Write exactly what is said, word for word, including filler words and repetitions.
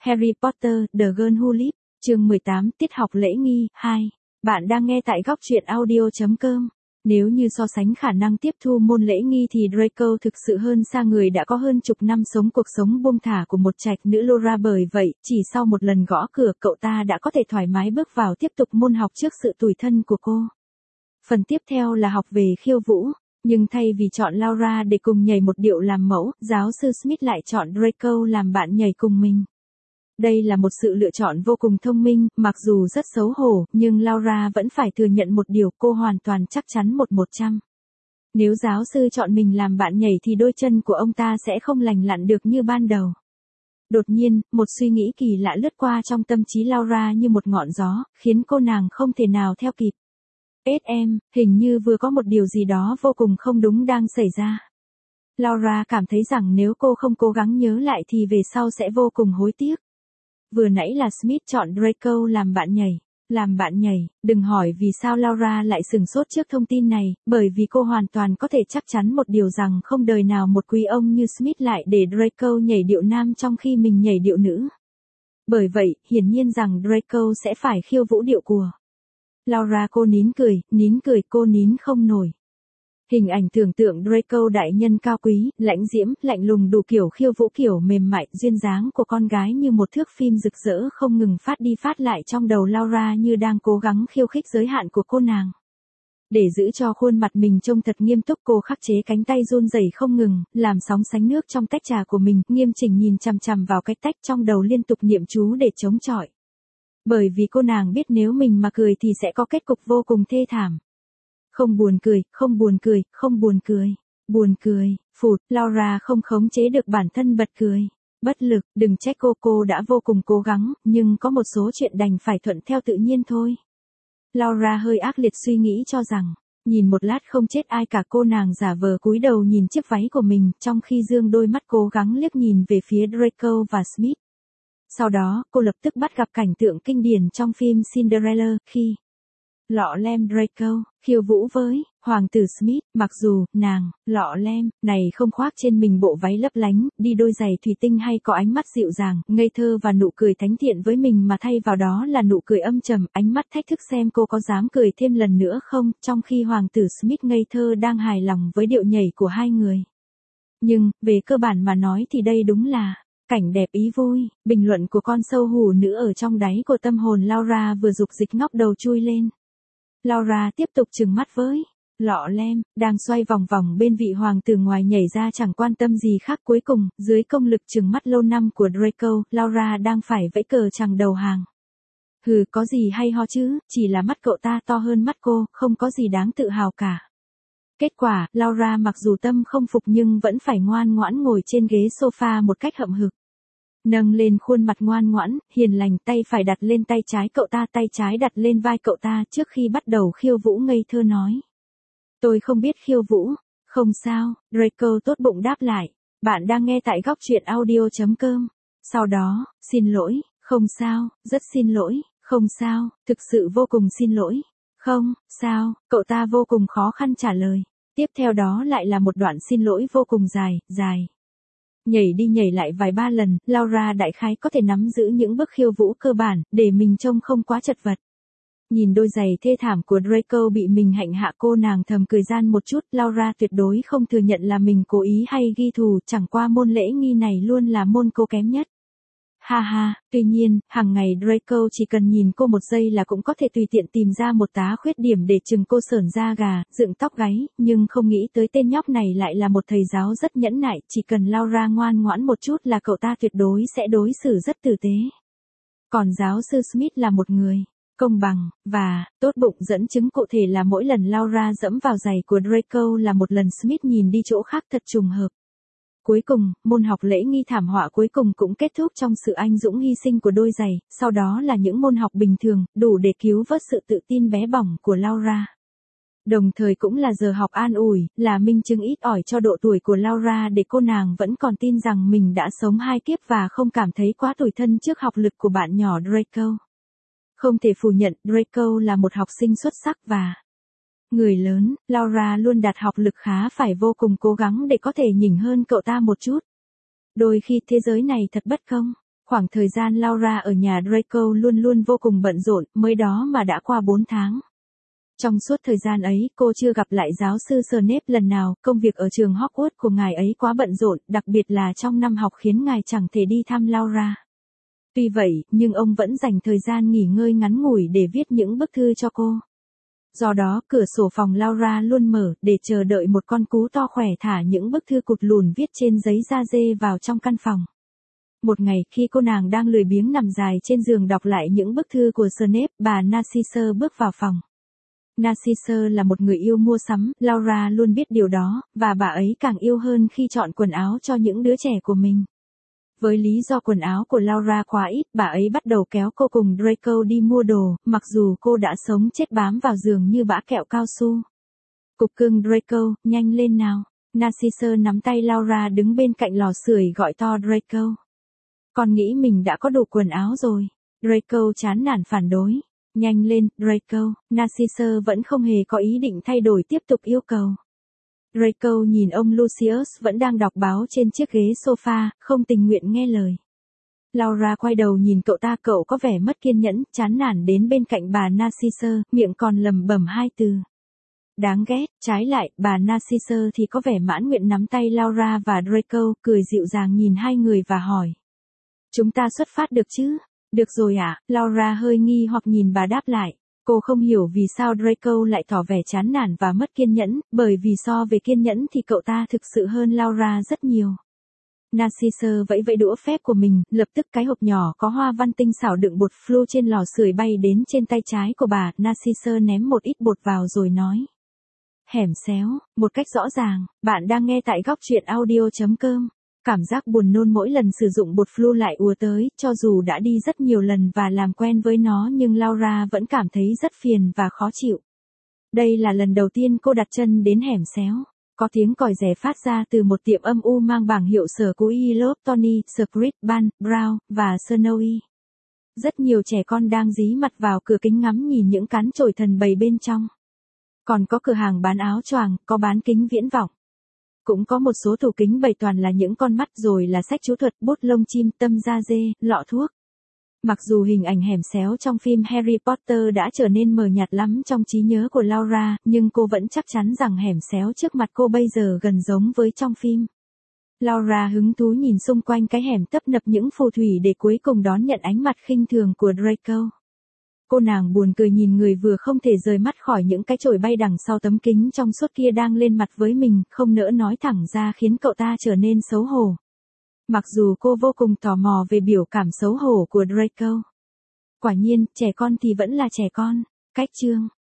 Harry Potter, The Girl Who Lived, chương mười tám, tiết học lễ nghi, hai. Bạn đang nghe tại góc truyện audio chấm com. Nếu như so sánh khả năng tiếp thu môn lễ nghi thì Draco thực sự hơn xa người đã có hơn chục năm sống cuộc sống buông thả của một trạch nữ Laura, bởi vậy, chỉ sau một lần gõ cửa cậu ta đã có thể thoải mái bước vào tiếp tục môn học trước sự tủi thân của cô. Phần tiếp theo là học về khiêu vũ, nhưng thay vì chọn Laura để cùng nhảy một điệu làm mẫu, giáo sư Smith lại chọn Draco làm bạn nhảy cùng mình. Đây là một sự lựa chọn vô cùng thông minh, mặc dù rất xấu hổ, nhưng Laura vẫn phải thừa nhận một điều, cô hoàn toàn chắc chắn một một trăm. Nếu giáo sư chọn mình làm bạn nhảy thì đôi chân của ông ta sẽ không lành lặn được như ban đầu. Đột nhiên, một suy nghĩ kỳ lạ lướt qua trong tâm trí Laura như một ngọn gió, khiến cô nàng không thể nào theo kịp. ét em, hình như vừa có một điều gì đó vô cùng không đúng đang xảy ra. Laura cảm thấy rằng nếu cô không cố gắng nhớ lại thì về sau sẽ vô cùng hối tiếc. Vừa nãy là Smith chọn Draco làm bạn nhảy. Làm bạn nhảy, đừng hỏi vì sao Laura lại sửng sốt trước thông tin này, bởi vì cô hoàn toàn có thể chắc chắn một điều rằng không đời nào một quý ông như Smith lại để Draco nhảy điệu nam trong khi mình nhảy điệu nữ. Bởi vậy, hiển nhiên rằng Draco sẽ phải khiêu vũ điệu cùa. Laura cô nín cười, nín cười cô nín không nổi. Hình ảnh tưởng tượng Draco đại nhân cao quý, lãnh diễm, lạnh lùng đủ kiểu khiêu vũ kiểu mềm mại, duyên dáng của con gái như một thước phim rực rỡ không ngừng phát đi phát lại trong đầu Laura như đang cố gắng khiêu khích giới hạn của cô nàng. Để giữ cho khuôn mặt mình trông thật nghiêm túc, cô khắc chế cánh tay run rẩy không ngừng, làm sóng sánh nước trong tách trà của mình, nghiêm chỉnh nhìn chằm chằm vào cái tách, trong đầu liên tục niệm chú để chống chọi. Bởi vì cô nàng biết nếu mình mà cười thì sẽ có kết cục vô cùng thê thảm. Không buồn cười, không buồn cười, không buồn cười, buồn cười, phụt, Laura không khống chế được bản thân bật cười. Bất lực, đừng trách cô, cô đã vô cùng cố gắng, nhưng có một số chuyện đành phải thuận theo tự nhiên thôi. Laura hơi ác liệt suy nghĩ cho rằng, nhìn một lát không chết ai cả, cô nàng giả vờ cúi đầu nhìn chiếc váy của mình, trong khi dương đôi mắt cố gắng liếc nhìn về phía Draco và Smith. Sau đó, cô lập tức bắt gặp cảnh tượng kinh điển trong phim Cinderella, khi lọ lem Draco khiêu vũ với hoàng tử Smith, mặc dù nàng lọ lem này không khoác trên mình bộ váy lấp lánh, đi đôi giày thủy tinh hay có ánh mắt dịu dàng, ngây thơ và nụ cười thánh thiện với mình, mà thay vào đó là nụ cười âm trầm, ánh mắt thách thức xem cô có dám cười thêm lần nữa không, trong khi hoàng tử Smith ngây thơ đang hài lòng với điệu nhảy của hai người. Nhưng, về cơ bản mà nói thì đây đúng là cảnh đẹp ý vui. Bình luận của con sâu hù nữ ở trong đáy của tâm hồn Laura vừa dục dịch ngóc đầu chui lên. Laura tiếp tục trừng mắt với lọ lem, đang xoay vòng vòng bên vị hoàng tử ngoài nhảy ra chẳng quan tâm gì khác. Cuối cùng, dưới công lực trừng mắt lâu năm của Draco, Laura đang phải vẫy cờ chằng đầu hàng. Hừ, có gì hay ho chứ, chỉ là mắt cậu ta to hơn mắt cô, không có gì đáng tự hào cả. Kết quả, Laura mặc dù tâm không phục nhưng vẫn phải ngoan ngoãn ngồi trên ghế sofa một cách hậm hực. Nâng lên khuôn mặt ngoan ngoãn, hiền lành, tay phải đặt lên tay trái cậu ta, tay trái đặt lên vai cậu ta, trước khi bắt đầu khiêu vũ ngây thơ nói. Tôi không biết khiêu vũ. Không sao, Draco tốt bụng đáp lại. Bạn đang nghe tại góc truyện audio chấm com. Sau đó, xin lỗi, không sao, rất xin lỗi, không sao, thực sự vô cùng xin lỗi. Không, sao, cậu ta vô cùng khó khăn trả lời. Tiếp theo đó lại là một đoạn xin lỗi vô cùng dài, dài. Nhảy đi nhảy lại vài ba lần, Laura đại khái có thể nắm giữ những bước khiêu vũ cơ bản, để mình trông không quá chật vật. Nhìn đôi giày thê thảm của Draco bị mình hạnh hạ, cô nàng thầm cười gian một chút. Laura tuyệt đối không thừa nhận là mình cố ý hay ghi thù, chẳng qua môn lễ nghi này luôn là môn cô kém nhất. Ha ha, tuy nhiên, hàng ngày Draco chỉ cần nhìn cô một giây là cũng có thể tùy tiện tìm ra một tá khuyết điểm để chừng cô sởn da gà, dựng tóc gáy, nhưng không nghĩ tới tên nhóc này lại là một thầy giáo rất nhẫn nại, chỉ cần Laura ngoan ngoãn một chút là cậu ta tuyệt đối sẽ đối xử rất tử tế. Còn giáo sư Smith là một người công bằng và tốt bụng, dẫn chứng cụ thể là mỗi lần Laura dẫm vào giày của Draco là một lần Smith nhìn đi chỗ khác, thật trùng hợp. Cuối cùng, môn học lễ nghi thảm họa cuối cùng cũng kết thúc trong sự anh dũng hy sinh của đôi giày, sau đó là những môn học bình thường, đủ để cứu vớt sự tự tin bé bỏng của Laura. Đồng thời cũng là giờ học an ủi, là minh chứng ít ỏi cho độ tuổi của Laura để cô nàng vẫn còn tin rằng mình đã sống hai kiếp và không cảm thấy quá tủi thân trước học lực của bạn nhỏ Draco. Không thể phủ nhận, Draco là một học sinh xuất sắc và người lớn, Laura luôn đạt học lực khá, phải vô cùng cố gắng để có thể nhỉnh hơn cậu ta một chút. Đôi khi thế giới này thật bất công. Khoảng thời gian Laura ở nhà Draco luôn luôn vô cùng bận rộn, mới đó mà đã qua bốn tháng. Trong suốt thời gian ấy, cô chưa gặp lại giáo sư Snape lần nào, công việc ở trường Hogwarts của ngài ấy quá bận rộn, đặc biệt là trong năm học khiến ngài chẳng thể đi thăm Laura. Tuy vậy, nhưng ông vẫn dành thời gian nghỉ ngơi ngắn ngủi để viết những bức thư cho cô. Do đó, cửa sổ phòng Laura luôn mở, để chờ đợi một con cú to khỏe thả những bức thư cụt lùn viết trên giấy da dê vào trong căn phòng. Một ngày, khi cô nàng đang lười biếng nằm dài trên giường đọc lại những bức thư của Snape, bà Narcissa bước vào phòng. Narcissa là một người yêu mua sắm, Laura luôn biết điều đó, và bà ấy càng yêu hơn khi chọn quần áo cho những đứa trẻ của mình. Với lý do quần áo của Laura quá ít, bà ấy bắt đầu kéo cô cùng Draco đi mua đồ, mặc dù cô đã sống chết bám vào giường như bã kẹo cao su. Cục cưng Draco, nhanh lên nào. Narcissa nắm tay Laura đứng bên cạnh lò sưởi gọi to Draco. Con nghĩ mình đã có đủ quần áo rồi. Draco chán nản phản đối. Nhanh lên, Draco. Narcissa vẫn không hề có ý định thay đổi, tiếp tục yêu cầu. Draco nhìn ông Lucius vẫn đang đọc báo trên chiếc ghế sofa, không tình nguyện nghe lời. Laura quay đầu nhìn cậu ta, cậu có vẻ mất kiên nhẫn, chán nản đến bên cạnh bà Narcissa, miệng còn lẩm bẩm hai từ. Đáng ghét. Trái lại, bà Narcissa thì có vẻ mãn nguyện nắm tay Laura và Draco, cười dịu dàng nhìn hai người và hỏi. Chúng ta xuất phát được chứ? Được rồi ạ, à? Laura hơi nghi hoặc nhìn bà đáp lại. Cô không hiểu vì sao Draco lại tỏ vẻ chán nản và mất kiên nhẫn, bởi vì so về kiên nhẫn thì cậu ta thực sự hơn Laura rất nhiều. Narcissa vẫy vẫy đũa phép của mình, lập tức cái hộp nhỏ có hoa văn tinh xảo đựng bột flu trên lò sưởi bay đến trên tay trái của bà. Narcissa ném một ít bột vào rồi nói. Hẻm xéo, một cách rõ ràng. Bạn đang nghe tại góc truyện audio chấm com. Cảm giác buồn nôn mỗi lần sử dụng bột flu lại ùa tới, cho dù đã đi rất nhiều lần và làm quen với nó nhưng Laura vẫn cảm thấy rất phiền và khó chịu. Đây là lần đầu tiên cô đặt chân đến hẻm xéo. Có tiếng còi rè phát ra từ một tiệm âm u mang bảng hiệu sở cú Love Tony, Script, Ban, Brown, và Snowy. Rất nhiều trẻ con đang dí mặt vào cửa kính ngắm nhìn những cán chổi thần bầy bên trong. Còn có cửa hàng bán áo choàng, có bán kính viễn vọng. Cũng có một số tủ kính bày toàn là những con mắt, rồi là sách chú thuật, bút lông chim, tăm da dê, lọ thuốc. Mặc dù hình ảnh hẻm xéo trong phim Harry Potter đã trở nên mờ nhạt lắm trong trí nhớ của Laura, nhưng cô vẫn chắc chắn rằng hẻm xéo trước mặt cô bây giờ gần giống với trong phim. Laura hứng thú nhìn xung quanh cái hẻm tấp nập những phù thủy để cuối cùng đón nhận ánh mặt khinh thường của Draco. Cô nàng buồn cười nhìn người vừa không thể rời mắt khỏi những cái chổi bay đằng sau tấm kính trong suốt kia đang lên mặt với mình, không nỡ nói thẳng ra khiến cậu ta trở nên xấu hổ. Mặc dù cô vô cùng tò mò về biểu cảm xấu hổ của Draco. Quả nhiên, trẻ con thì vẫn là trẻ con. Cách chương.